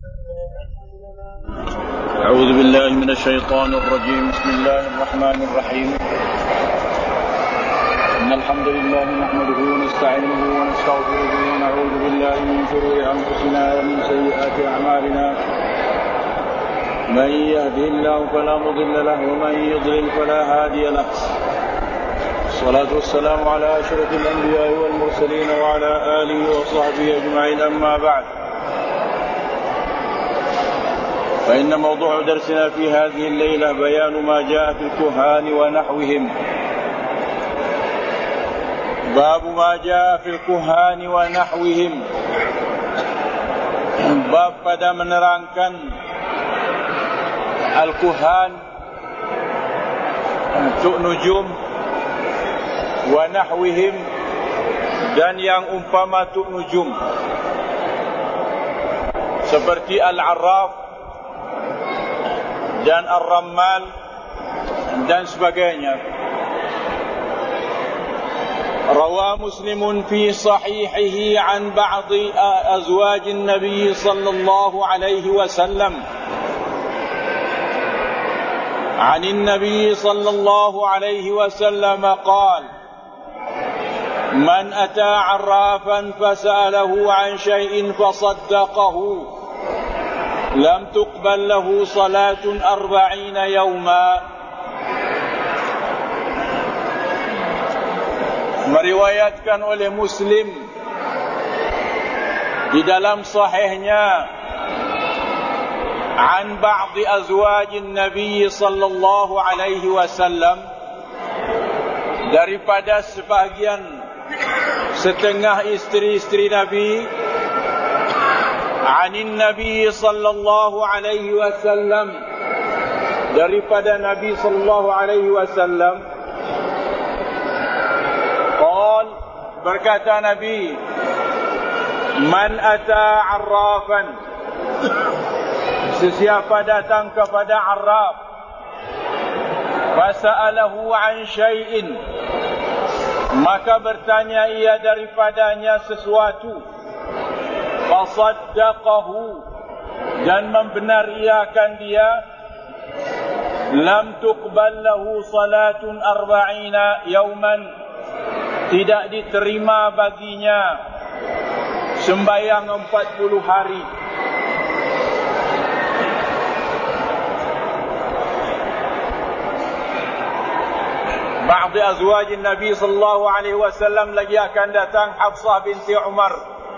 أعوذ بالله من الشيطان الرجيم. بسم الله الرحمن الرحيم. إن الحمد لله نحمده ونستعينه ونستغفره ونعوذ بالله من شرور أنفسنا ومن سيئات أعمالنا. من يهده الله فلا مضل له ومن يضلل فلا هادي له. الصلاة والسلام على أشرف الأنبياء والمرسلين وعلى آله وصحبه أجمعين. أما بعد، فإن موضوع درسنا في هذه الليلة بيان ما جاء في الكهان ونحوهم. باب ما جاء في الكهان ونحوهم. Bab pada menerangkan al-kuhan, tuk nujum, wa nahwihim, dan yang umpama tuk nujum, seperti al-arraf dan ar-rammal dan sebagainya. Rawa Muslimun fi sahihihi an ba'di azwajin Nabi sallallahu alaihi wasallam عن النبي صلى الله عليه وسلم قال: من أتى عرافا فسأله عن شيء فصدقه لم تقبل له صلاة 40 يوما. Meriwayatkan oleh Muslim di dalam sahihnya an ba'di azwajin Nabi sallallahu alaihi wasallam, daripada sebahagian setengah isteri-isteri Nabi, anin Nabi sallallahu alaihi wasallam, daripada Nabi sallallahu alaihi wasallam, qal, berkata Nabi, man ata arrafan, sesiapa datang kepada arraf, fasa'alahu an syai'in, maka bertanya ia daripadanya sesuatu, fasaddaqahu, dan membenariakan dia, lam tuqbal lahu salatun 40 yauman, tidak diterima baginya sembahyang 40 hari. Ba'di azwajin Nabi sallallahu alaihi wasallam, lagi akan datang Hafsah binti Umar.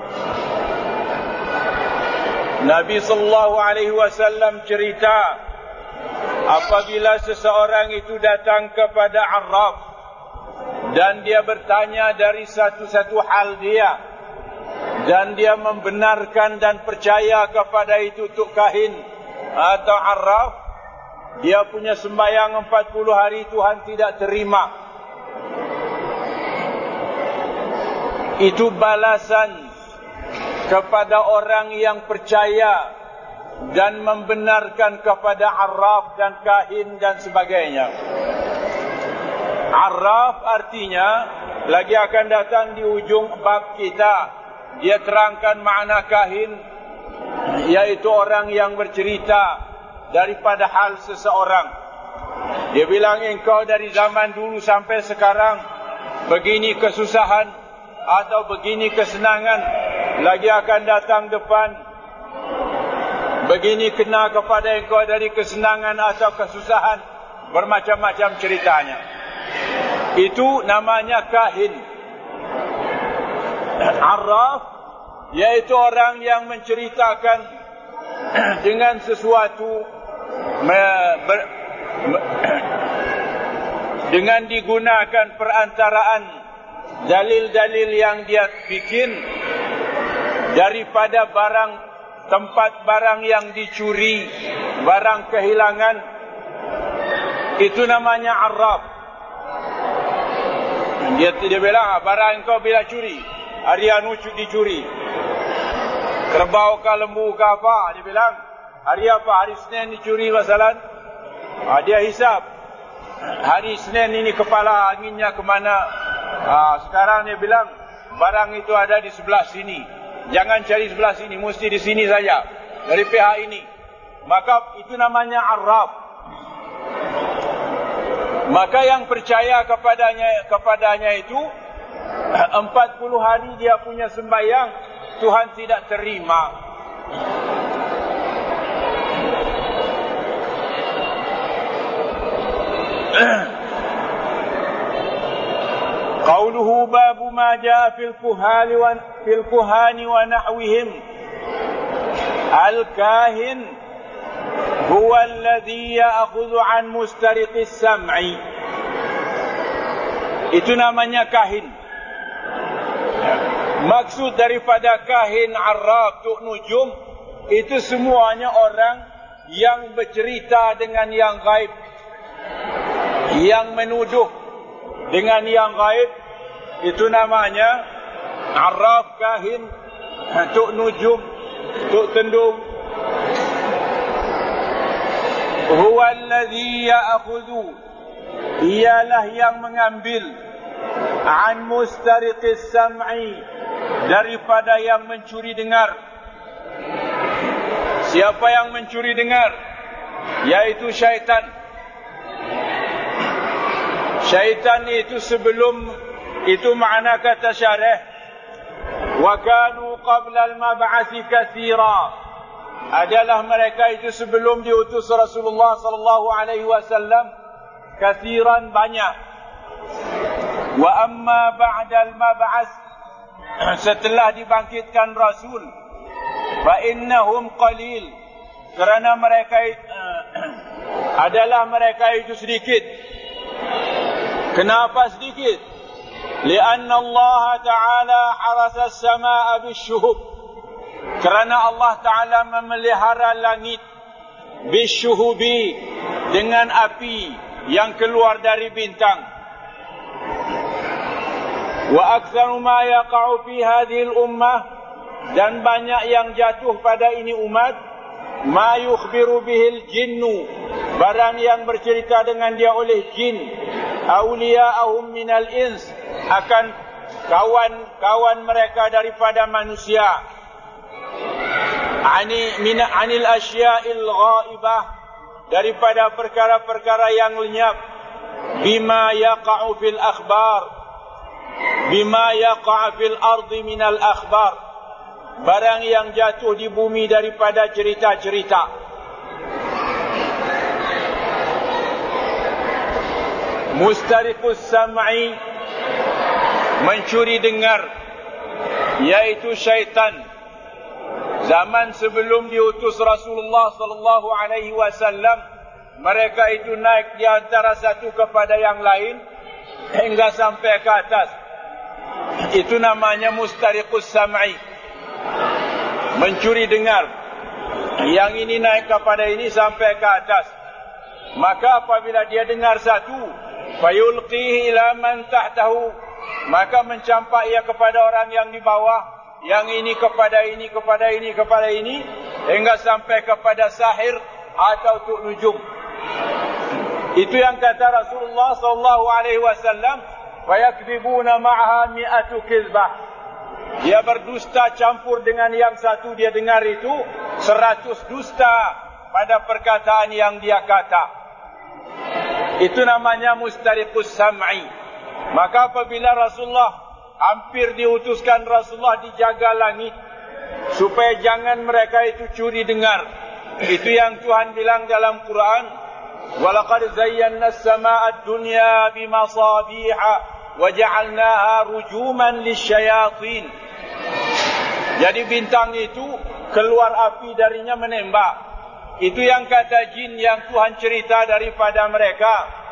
Nabi sallallahu alaihi wasallam cerita, apabila seseorang itu datang kepada arraf dan dia bertanya dari satu-satu hal dia, dan dia membenarkan dan percaya kepada itu tuk kahin atau arraf, dia punya sembahyang 40 hari Tuhan tidak terima. Itu balasan kepada orang yang percaya dan membenarkan kepada arraf dan kahin dan sebagainya. Arraf artinya, lagi akan datang di ujung bab kita, dia terangkan makna kahin, yaitu orang yang bercerita daripada hal seseorang. Dia bilang, engkau dari zaman dulu sampai sekarang begini kesusahan atau begini kesenangan, lagi akan datang depan begini kena kepada engkau dari kesenangan atau kesusahan, bermacam-macam ceritanya. Itu namanya kahin. Arraf yaitu orang yang menceritakan dengan sesuatu dengan digunakan perantaraan dalil-dalil yang dia bikin daripada barang, tempat barang yang dicuri, barang kehilangan. Itu namanya arraf. Dia bilang, barang kau bila curi, hari anu dicuri, kerbau ke lembu ke apa, dia bilang, hari apa? Hari Senin dicuri masalah. Dia hisap, hari Senin ini kepala anginnya kemana. Sekarang dia bilang, barang itu ada di sebelah sini, jangan cari sebelah sini, mesti di sini saja. dari pihak ini. Maka itu namanya arraf. Maka yang percaya kepadanya itu 40 hari dia punya sembahyang, Tuhan tidak terima. Qauluhu babu ma jaa fil kuhani wa nahwihim. Al-kahin huwa alladhi ya'khudhu an mustariqis sam'i. Itu namanya kahin. Maksud daripada kahin, arraf, tuk nujum, itu semuanya orang yang bercerita dengan yang gaib, yang menuduh dengan yang gaib. Itu namanya arraf, kahin, tuk nujum, tuk tendung. Huwa alladhi ya'khudhu, ialah yang mengambil an mustariqis sam'i, daripada yang mencuri dengar. Siapa yang mencuri dengar? Yaitu syaitan. Syaitan itu sebelum itu makna kata syarih, wa kanu qabla al-mab'athi katsira, adalah mereka itu sebelum diutus Rasulullah sallallahu alaihi wasallam, katsiran, banyak. Wa amma ba'da al-mab'ath, setelah dibangkitkan Rasul, fa innahum qalil, kerana mereka adalah mereka itu sedikit. Kenapa sedikit? Lianna Allah Ta'ala harasa as-samaa'a bisyuhub, kerana Allah Ta'ala memelihara langit bisyuhubi, dengan api yang keluar dari bintang. Wa aktsaru ma yaqa'u fi hadhihi al-ummah, dan banyak yang jatuh pada ini umat, ma yukhbiru bihil jinnu, barang yang bercerita dengan dia oleh jin, awliya'ahum minal ins, akan kawan-kawan mereka daripada manusia, anil asya'il ghaibah, daripada perkara-perkara yang lenyap, bima yaqa'u fil akhbar, bima yaqa'u fil ardi minal akhbar, barang yang jatuh di bumi daripada cerita-cerita. Mustariqus sam'i, mencuri dengar, yaitu syaitan. Zaman sebelum diutus Rasulullah sallallahu alaihi wasallam, mereka itu naik di antara satu kepada yang lain hingga sampai ke atas. Itu namanya mustariqus sam'i, mencuri dengar. Yang ini naik kepada ini sampai ke atas. Maka apabila dia dengar satu, fayulqihi ila man tahtahu, maka mencampak ia kepada orang yang di bawah, yang ini kepada ini, kepada ini, kepada ini, hingga sampai kepada sahir atau tuk nujum. Itu yang kata Rasulullah sallallahu alaihi wasallam, wa yakdzibuna ma'aha mi'atu kizbah. Dia berdusta campur dengan yang satu dia dengar itu 100 dusta pada perkataan yang dia kata. Itu namanya mustariqus sam'i. Maka apabila Rasulullah hampir diutuskan, Rasulullah dijaga langit supaya jangan mereka itu curi dengar. Itu yang Tuhan bilang dalam Quran, walaqad zayyana as-samaa'a ad-dunya bimasabiha wa ja'alnaha rujuman lisyayatin. Jadi bintang itu keluar api darinya menembak. Itu yang kata jin yang Tuhan cerita daripada mereka.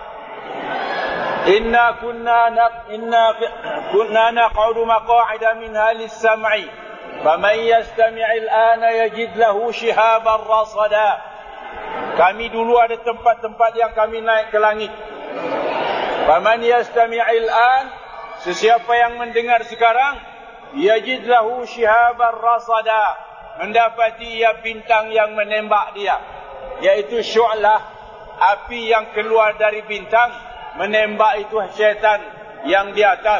Inna kunna naq'udu maq'ida minha lis-sam'i faman yastami'il ana yajid lahu shihaban rasada. Kami dulu ada tempat-tempat yang kami naik ke langit. Faman yastami'il an, sesiapa yang mendengar sekarang, yajid lahu shihaban rasada, mendapati ia bintang yang menembak dia, yaitu syu'lah, api yang keluar dari bintang menembak itu syaitan yang di atas.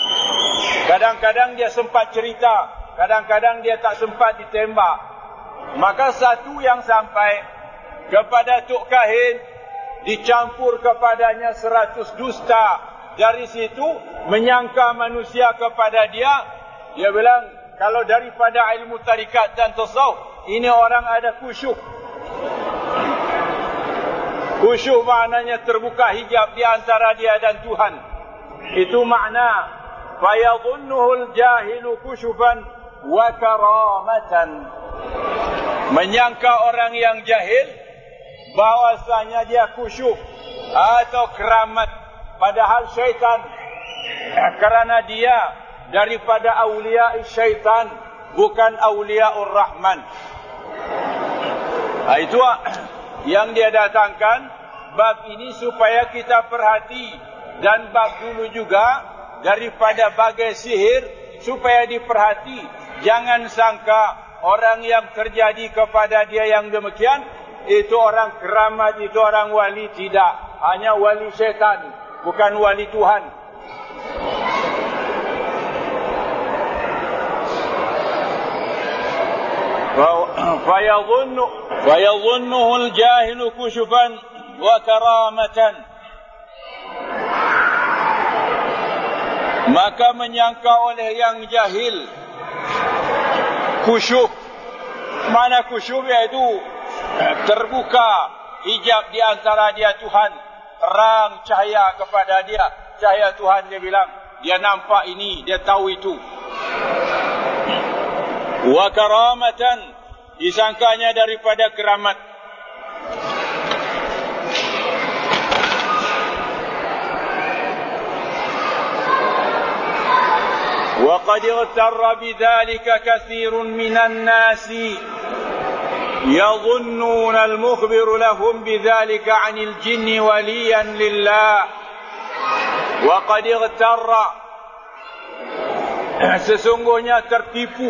Kadang-kadang dia sempat cerita, kadang-kadang dia tak sempat ditembak. Maka satu yang sampai kepada Tok Kahin, dicampur kepadanya 100 dusta. Dari situ menyangka manusia kepada dia. Dia bilang, kalau daripada ilmu tarikat dan tasawuf, ini orang ada khusyuk. Khusyuk maknanya terbuka hijab di antara dia dan Tuhan. Itu makna fayadhunnuhul jahilu khusyufan wa karamatan. Menyangka orang yang jahil bahwasanya dia khusyuk atau keramat, padahal syaitan, kerana dia daripada awliya syaitan, bukan awliyaur rahman. Itu yang dia datangkan bab ini supaya kita perhati, dan bab dulu juga daripada bagai sihir supaya diperhati. Jangan sangka orang yang terjadi kepada dia yang demikian itu orang keramat, itu orang wali. Tidak, hanya wali syaitan, bukan wali Tuhan. فَيَظُنُّهُ الْجَاهِلُ كُشُفًا وَكَرَامَةً. Maka menyangka oleh yang jahil khusyuk. Mana khusyuk? Iaitu terbuka hijab di antara dia Tuhan, terang cahaya kepada dia, cahaya Tuhan. Dia bilang dia nampak ini, dia tahu itu. Wa karamatan, disangkanya daripada keramat. Wa qad igtarra bidzalika katsirun minan nasi yadhunnuna al-mukhbiru lahum bidzalika 'anil jinni waliyan lillah. Wa qad igtarra, sesungguhnya tertipu,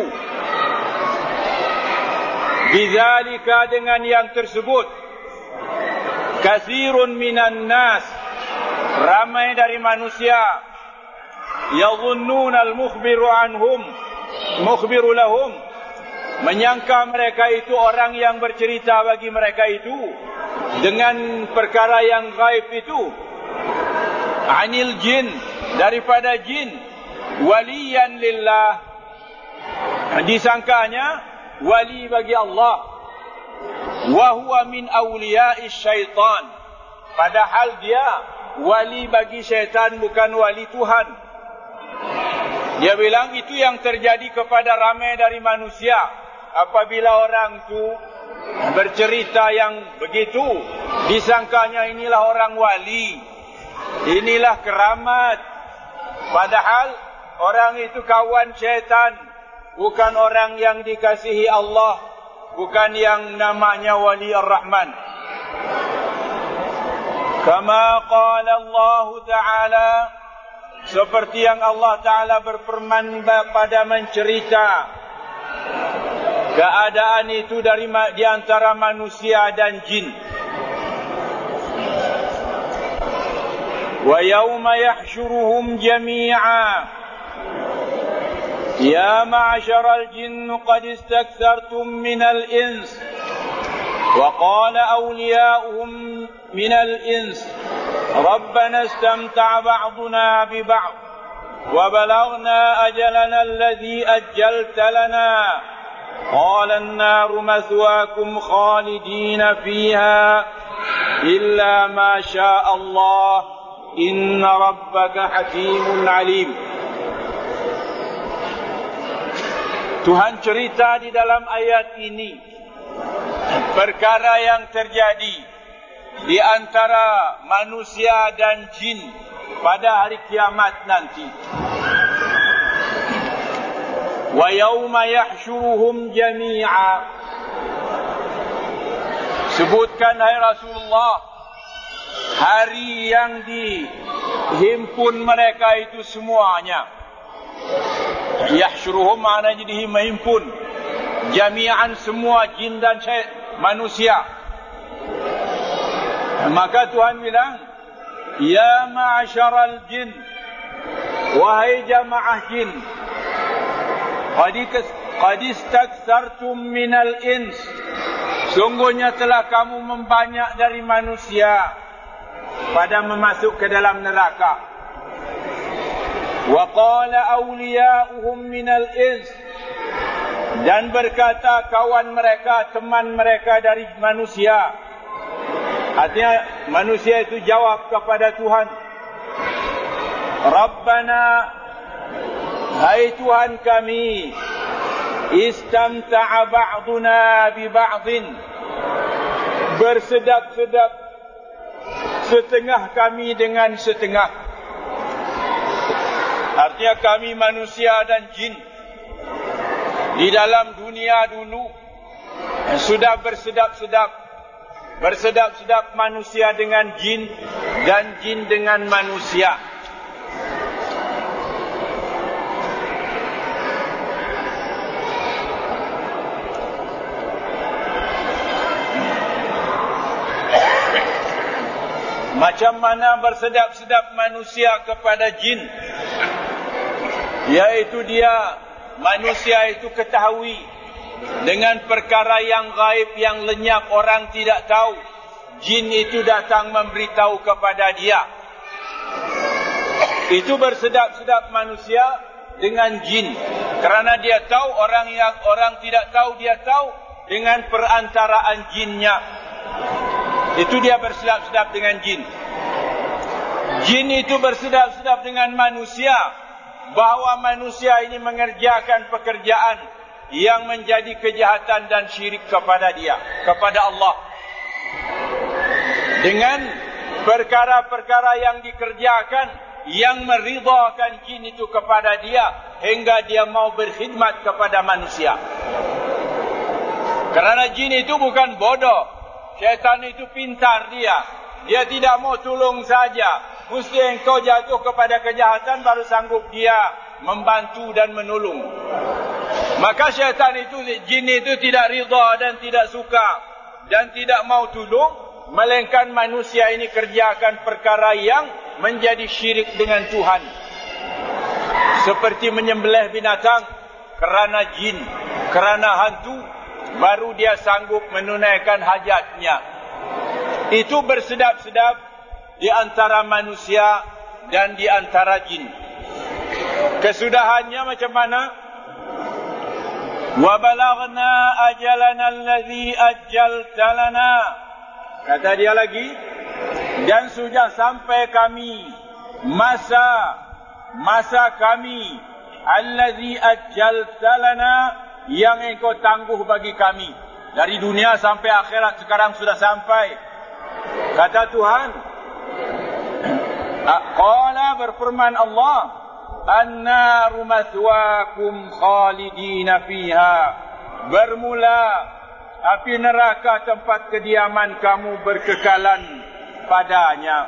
bidzalika, dengan yang tersebut, katsirun minan nas, ramai dari manusia, yadhunnuna al-mukhbiru anhum, mukhbiru lahum, menyangka mereka itu orang yang bercerita bagi mereka itu dengan perkara yang gaib itu, anil jin, daripada jin, waliyan lillah, disangkanya wali bagi Allah, wa huwa min awliya'i syaitan, padahal dia wali bagi syaitan, bukan wali Tuhan. Dia bilang itu yang terjadi kepada ramai dari manusia. Apabila orang itu bercerita yang begitu, disangkanya inilah orang wali, inilah keramat, padahal orang itu kawan syaitan, bukan orang yang dikasihi Allah, bukan yang namanya wali ar-Rahman. Kama qala Allah Ta'ala, seperti yang Allah Ta'ala berfirman pada mencerita keadaan itu di antara manusia dan jin. Wa yawma yahsyuruhum jami'a يا معشر الجن قد استكثرتم من الإنس وقال أولياؤهم من الإنس ربنا استمتع بعضنا ببعض وبلغنا أجلنا الذي أجلت لنا قال النار مثواكم خالدين فيها إلا ما شاء الله إن ربك حكيم عليم. Tuhan cerita di dalam ayat ini perkara yang terjadi di antara manusia dan jin pada hari kiamat nanti. Wa yawma yahsyuruhum jami'a, sebutkan hai Rasulullah hari yang dihimpun mereka itu semuanya. Yahsyuruhum maknanya dihimpun jami'an, semua jin dan manusia. Maka Tuhan bilang, ya ma'asyaral jin, wahai jamaah jin, qad istakthartum minal ins, sungguhnya telah kamu membanyak dari manusia pada memasuk ke dalam neraka. Wa qala awliya'uhum minal ins, dan berkata kawan mereka, teman mereka dari manusia. Artinya manusia itu jawab kepada Tuhan, Rabbana, hai Tuhan kami, istamta'a ba'duna bi ba'din, bersedap-sedap setengah kami dengan setengah. Artinya kami manusia dan jin di dalam dunia dulu sudah bersedap-sedap manusia dengan jin dan jin dengan manusia. Macam mana bersedap-sedap manusia kepada jin, yaitu dia, manusia itu ketahui dengan perkara yang gaib, yang lenyap, orang tidak tahu. Jin itu datang memberitahu kepada dia. Itu bersedap-sedap manusia dengan jin, kerana dia tahu orang yang orang tidak tahu, dia tahu dengan perantaraan jinnya. Itu dia bersedap-sedap dengan jin. Jin itu bersedap-sedap dengan manusia, bahawa manusia ini mengerjakan pekerjaan yang menjadi kejahatan dan syirik kepada dia, kepada Allah. Dengan perkara-perkara yang dikerjakan yang meridhakan jin itu kepada dia, hingga dia mau berkhidmat kepada manusia. Kerana jin itu bukan bodoh, syaitan itu pintar dia. Dia tidak mau tolong saja. Mesti engkau jatuh kepada kejahatan baru sanggup dia membantu dan menolong. Maka syaitan itu, jin itu tidak ridha dan tidak suka dan tidak mau tolong, melainkan manusia ini kerjakan perkara yang menjadi syirik dengan Tuhan. Seperti menyembelih binatang kerana jin, kerana hantu, baru dia sanggup menunaikan hajatnya. Itu bersedap-sedap di antara manusia dan di antara jin. Kesudahannya macam mana? Wa balaghna ajalana allazi ajjalta lana. Kata dia lagi, dan sudah sampai kami masa kami allazi ajjalta lana, yang engkau tangguh bagi kami. Dari dunia sampai akhirat sekarang sudah sampai. Kata Tuhan, qala, berfirman Allah, an-naru mathwaakum khalidina fiha, bermula api neraka tempat kediaman kamu berkekalan padanya.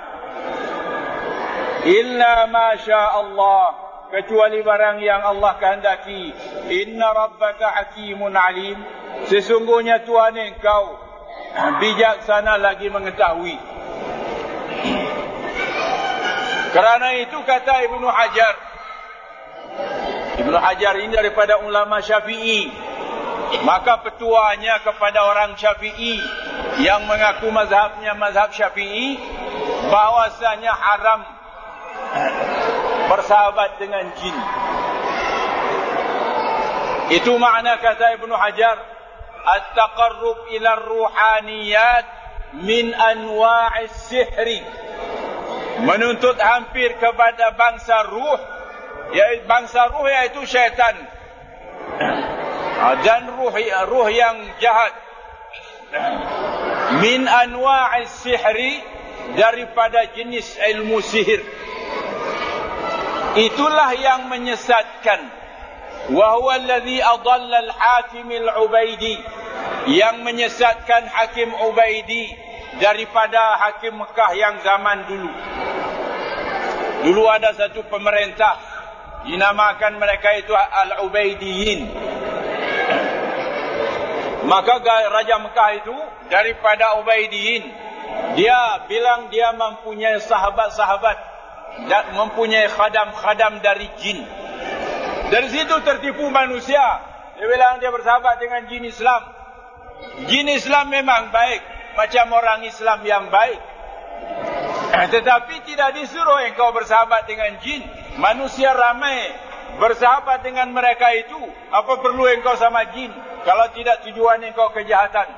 Illa ma sya Allah, kecuali barang yang Allah kehendaki. Inna rabbaka hakimun alim, sesungguhnya Tuhan engkau bijaksana lagi mengetahui. Kerana itu kata Ibnu Hajar ini daripada ulama Syafi'i, maka petuanya kepada orang Syafi'i yang mengaku mazhabnya mazhab Syafi'i, bahwasanya haram bersahabat dengan jin. Itu makna kata Ibnu Hajar, at-taqarrub ila ruhaniyat min anwa'is sihri, menuntut hampir kepada bangsa ruh, yaitu syaitan, dan ruh yang jahat. Min anwa'is sihri, daripada jenis ilmu sihir. Itulah yang menyesatkan. Wa huwa alladhi adalla al-Hakim al-Ubaidi, yang menyesatkan Hakim Ubaidi daripada Hakim Mekah yang zaman dulu. Dulu ada satu pemerintah, dinamakan mereka itu Al-Ubaidiyin. Maka Raja Mekah itu daripada Ubaidiyin, dia bilang dia mempunyai sahabat-sahabat dan mempunyai khadam-khadam dari jin. Dari situ tertipu manusia. Dia bilang dia bersahabat dengan jin Islam. Jin Islam memang baik, macam orang Islam yang baik. Tetapi tidak disuruh engkau bersahabat dengan jin. Manusia ramai bersahabat dengan mereka itu. Apa perlu engkau sama jin? Kalau tidak tujuan engkau kejahatan.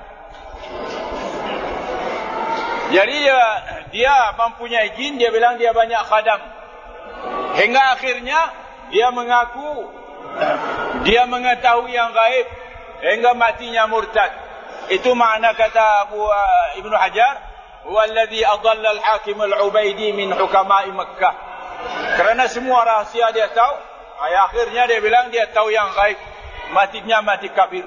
Jadi dia mempunyai jin, dia bilang dia banyak khadam. Hingga akhirnya dia mengaku dia mengetahui yang gaib hingga matinya murtad. Itu makna kata Ibnu Hajar, "Walladhi adalla al-hakim al-Ubaidi min hukama'i Makkah." Kerana semua rahsia dia tahu, akhirnya dia bilang dia tahu yang gaib. Matinya mati kafir.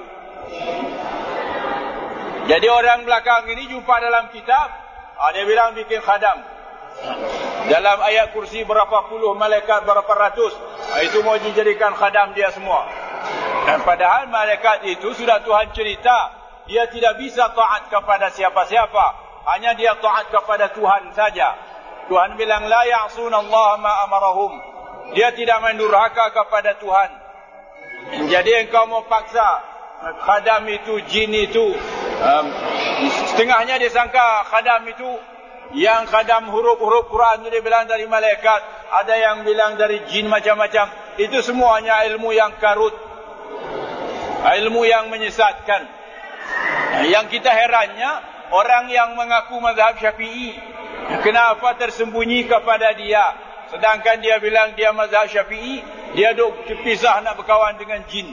Jadi orang belakang ini jumpa dalam kitab, dia bilang bikin khadam. Dalam ayat kursi berapa puluh malaikat, berapa ratus, itu mau dijadikan khadam dia semua. Dan padahal malaikat itu sudah Tuhan cerita, dia tidak bisa taat kepada siapa-siapa, hanya dia taat kepada Tuhan saja. Tuhan bilang la ya'sunallaha ma amarahum. Dia tidak mendurhaka kepada Tuhan. Jadi engkau mau paksa khadam itu, jin itu, setengahnya disangka khadam itu yang khadam huruf-huruf Quran itu dia bilang dari malaikat, ada yang bilang dari jin macam-macam. Itu semuanya ilmu yang karut, ilmu yang menyesatkan. Yang kita herannya, orang yang mengaku mazhab Syafi'i, kenapa tersembunyi kepada dia? Sedangkan dia bilang dia mazhab Syafi'i, dia duk pisah nak berkawan dengan jin.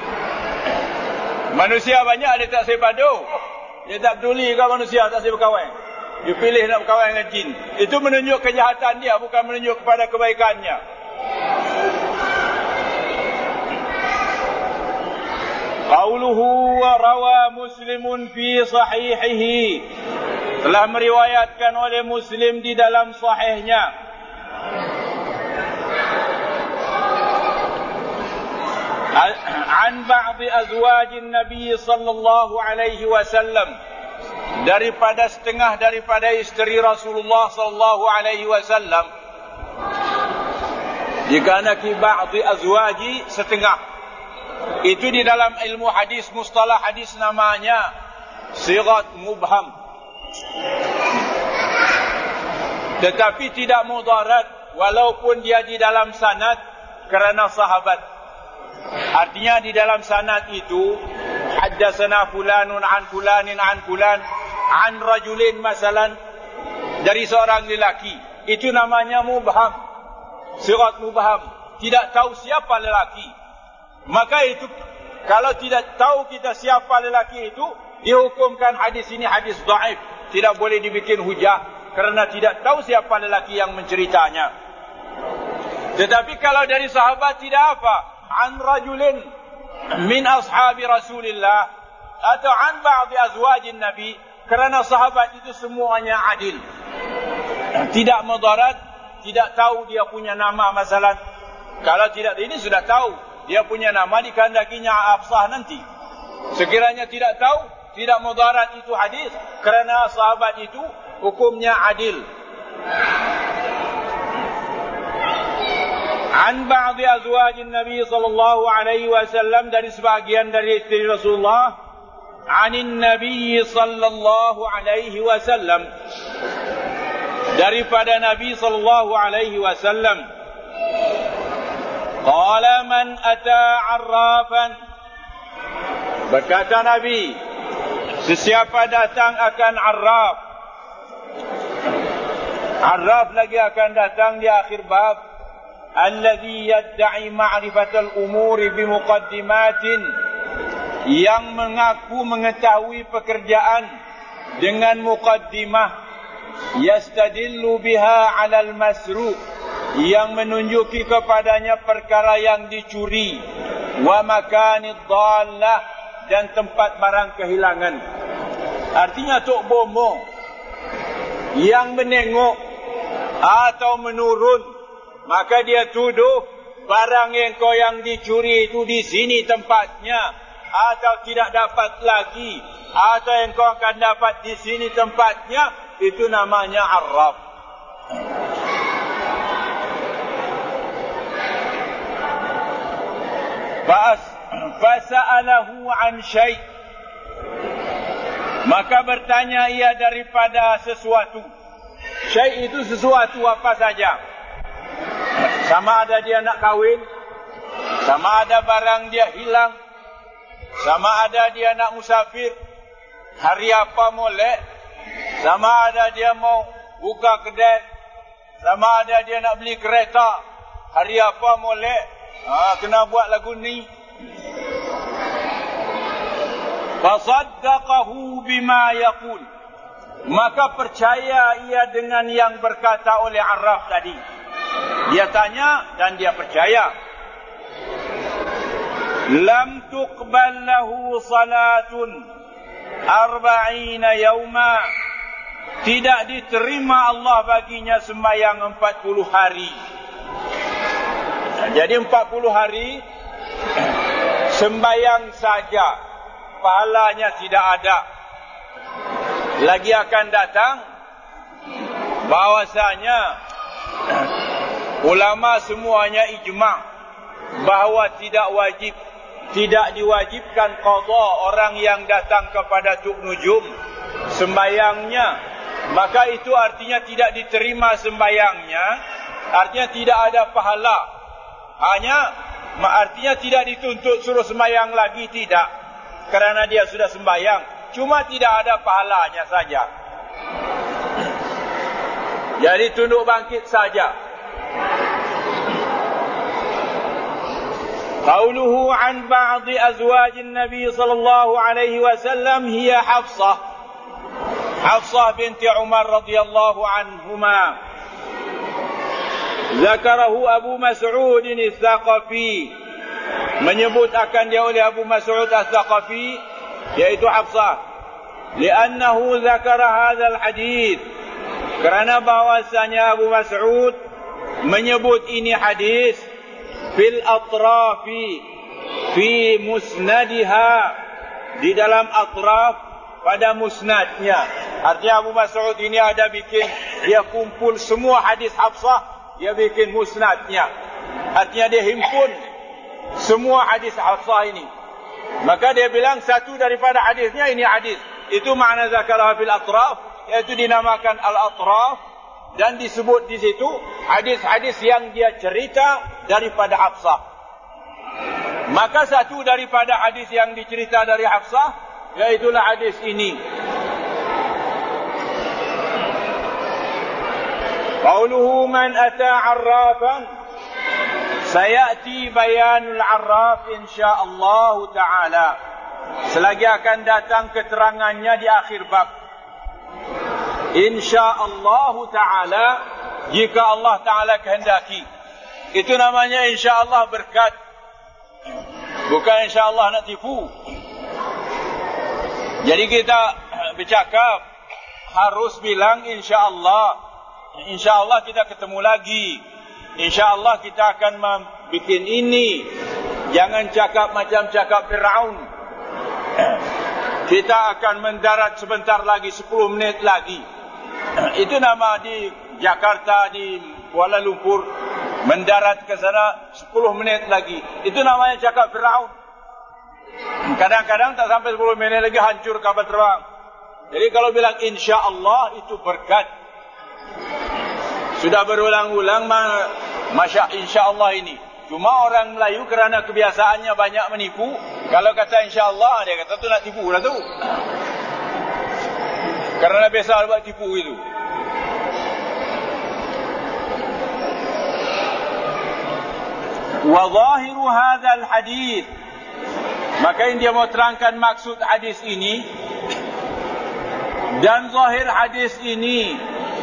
Manusia banyak, dia tak sepadu. Dia tak peduli kalau manusia tak sepadu berkawan. Dia pilih nak berkawan dengan jin. Itu menunjuk kejahatan dia, bukan menunjuk kepada kebaikannya. Qauluhu wa rawa Muslimun fi sahihihi. Telah meriwayatkan oleh Muslim di dalam sahihnya. An ba'di azwajin Nabi sallallahu alaihi wasallam. Daripada setengah daripada isteri Rasulullah sallallahu alaihi wasallam. Dikanaki ba'di azwaji, setengah. Itu di dalam ilmu hadis, mustalah hadis namanya sighat mubham. Tetapi tidak mudarat walaupun dia di dalam sanad kerana sahabat. Artinya di dalam sanad itu haddatsana fulanun an fulanin an fulan an rajulin masalan, dari seorang lelaki. Itu namanya mubham. Sighat mubham, tidak tahu siapa lelaki. Maka itu kalau tidak tahu kita siapa lelaki itu, dihukumkan hadis ini hadis dhaif, tidak boleh dibikin hujah kerana tidak tahu siapa lelaki yang menceritanya. Tetapi kalau dari sahabat tidak apa, an rajulin min ashabi Rasulillah atau an ba'di azwajin Nabi, kerana sahabat itu semuanya adil, tidak mudarat, tidak tahu dia punya nama masalah. Kalau tidak, ini sudah tahu dia punya nama, dikehendakinya absah nanti. Sekiranya tidak tahu, tidak mudarat itu hadis, kerana sahabat itu hukumnya adil. An ba'di azwajin Nabi sallallahu alaihi wasallam, dari sebahagian dari isteri Rasulullah, anin Nabi sallallahu alaihi wasallam, daripada Nabi sallallahu alaihi wasallam, qala man ata arrafan, berkata Nabi, sesiapa datang akan arraf. Arraf lagi akan datang di akhir bab. Alladhi yadda'i ma'rifatal umuri bimuqaddimatin, yang mengaku mengetahui pekerjaan dengan muqaddimah, yastadillu biha 'alal masruq, yang menunjuki kepadanya perkara yang dicuri, wa makanid dhallah, dan tempat barang kehilangan. Artinya tok bomo yang menengok atau menurun, maka dia tuduh barang yang kau yang dicuri itu di sini tempatnya, atau tidak dapat lagi, atau yang kau akan dapat di sini tempatnya. Itu namanya arraf. fasa'alahu an syai', maka bertanya ia daripada sesuatu. Syai' itu sesuatu apa saja. Sama ada dia nak kahwin, sama ada barang dia hilang, sama ada dia nak musafir, hari apa molek, sama ada dia mau buka kedai, sama ada dia nak beli kereta, hari apa molek, kena buat lagu ni. Fasaddaqahu bima yaqul, maka percaya ia dengan yang berkata oleh Arraf tadi. Dia tanya dan dia percaya. Lam tuqbal lahu salatun 40 yauma, tidak diterima Allah baginya sembahyang 40 hari. Jadi 40 hari sembahyang saja, pahalanya tidak ada. Lagi akan datang bahwasanya ulama semuanya ijma' bahawa tidak diwajibkan qada orang yang datang kepada Tuk Nujum sembayangnya. Maka itu artinya tidak diterima sembayangnya, artinya tidak ada pahala. Artinya tidak dituntut suruh sembayang lagi, tidak, kerana dia sudah sembayang, cuma tidak ada pahalanya saja. Jadi tunduk bangkit saja. Qauluhu an ba'di azwajin Nabi sallallahu alaihi wasallam hiya Hafsah binti Umar radhiyallahu anhuma. Zakarahu Abu Mas'ud al-Thaqafi, menyebut akan dia oleh Abu Mas'ud al-Thaqafi, yaitu Hafsah. Li'annahu zakara hadzal hadith, kerana bahwasanya Abu Mas'ud menyebut ini hadis fil atrafi fi musnadiha, di dalam atraf pada musnadnya. Artinya Abu Mas'ud ini ada bikin, dia kumpul semua hadis Hafsah, dia bikin musnadnya. Artinya dia himpun semua hadis Hafsah ini. Maka dia bilang satu daripada hadisnya ini hadis. Itu makna zakarah fil atraf, yaitu dinamakan al-atraf, dan disebut di situ hadis-hadis yang dia cerita daripada Hafsah. Maka satu daripada hadis yang dicerita dari Hafsah, yaitulah hadis ini. Qauluhu man ata 'arrafan, sayati bayanul 'arraf insyaallah taala. Selagi akan datang keterangannya di akhir bab. InsyaAllah ta'ala, jika Allah ta'ala kehendaki. Itu namanya insyaAllah berkat, bukan insyaAllah nak tipu. Jadi kita bercakap harus bilang insyaAllah. InsyaAllah kita ketemu lagi, InsyaAllah kita akan bikin ini. Jangan cakap macam cakap Fir'aun, kita akan mendarat sebentar lagi, 10 menit lagi. Itu nama di Jakarta, di Kuala Lumpur, mendarat ke sana 10 menit lagi. Itu namanya cakap Fir'aun. Kadang-kadang tak sampai 10 menit lagi hancur kapal terbang. Jadi kalau bilang insya-Allah itu berkat. Sudah berulang-ulang insya-Allah ini. Cuma orang Melayu kerana kebiasaannya banyak menipu, kalau kata insya-Allah dia kata tu nak tipu dah tu. Kerana biasa buat tipu itu. Wa zahiru hadzal hadis, maka ini dia mau terangkan maksud hadis ini. Dan zahir hadis ini,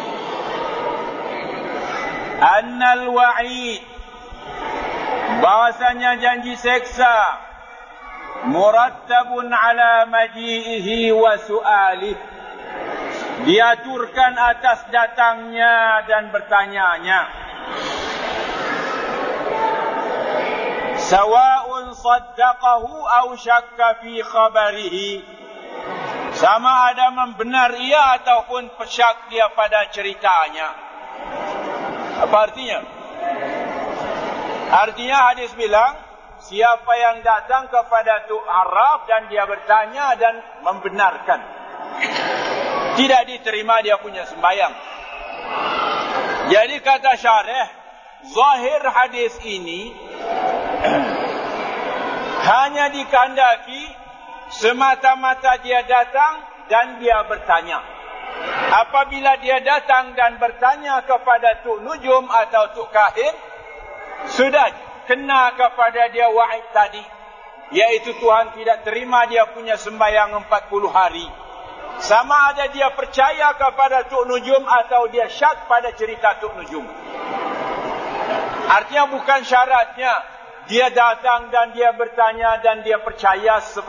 annal wa'id, bahwasanya janji seksa, murattabun ala maji'ihi wa su'alih, diaturkan atas datangnya dan bertanyanya. Sawa'un saddaqahu aw syakka fi khabarihi, sama ada membenar ia ataupun pesyak dia pada ceritanya. Apa artinya? Artinya hadis bilang siapa yang datang kepada Tuk Arraf dan dia bertanya dan membenarkan, tidak diterima dia punya sembahyang. Jadi kata syarih, zahir hadis ini hanya dikandaki semata-mata dia datang dan dia bertanya. Apabila dia datang dan bertanya kepada Tuk Nujum atau Tuk Kahin, sudah kena kepada dia wa'id tadi, iaitu Tuhan tidak terima dia punya sembahyang 40 hari. Sama ada dia percaya kepada Tuk Nujum atau dia syak pada cerita Tuk Nujum. Artinya bukan syaratnya dia datang dan dia bertanya dan dia percaya 100%.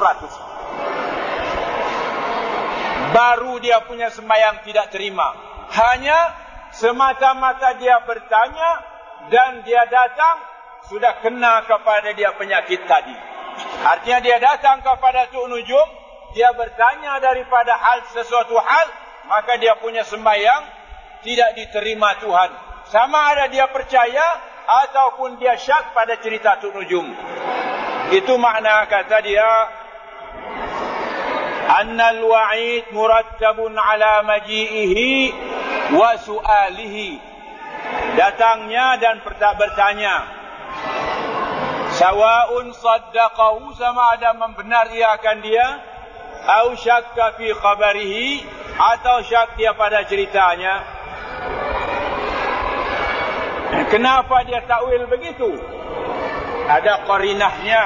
Baru dia punya sembahyang tidak terima. Hanya semata-mata dia bertanya dan dia datang, sudah kena kepada dia penyakit tadi. Artinya dia datang kepada Tuk Nujum, dia bertanya daripada sesuatu hal, maka dia punya sembahyang tidak diterima Tuhan. Sama ada dia percaya ataupun dia syak pada cerita Tuk Nujum. Itu makna kata dia, annal wa'id murattabun ala maji'ihi wa su'alihi. Datangnya dan bertanya. Sawa'un saddaqahu, sama ada membenarkan dia, au syakka fi khabarihi, atau syak dia pada ceritanya. Kenapa dia takwil begitu? Ada qarinahnya.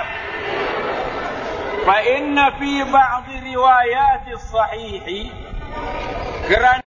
Fa inna fi ba'd riwayat as-sahih, kerana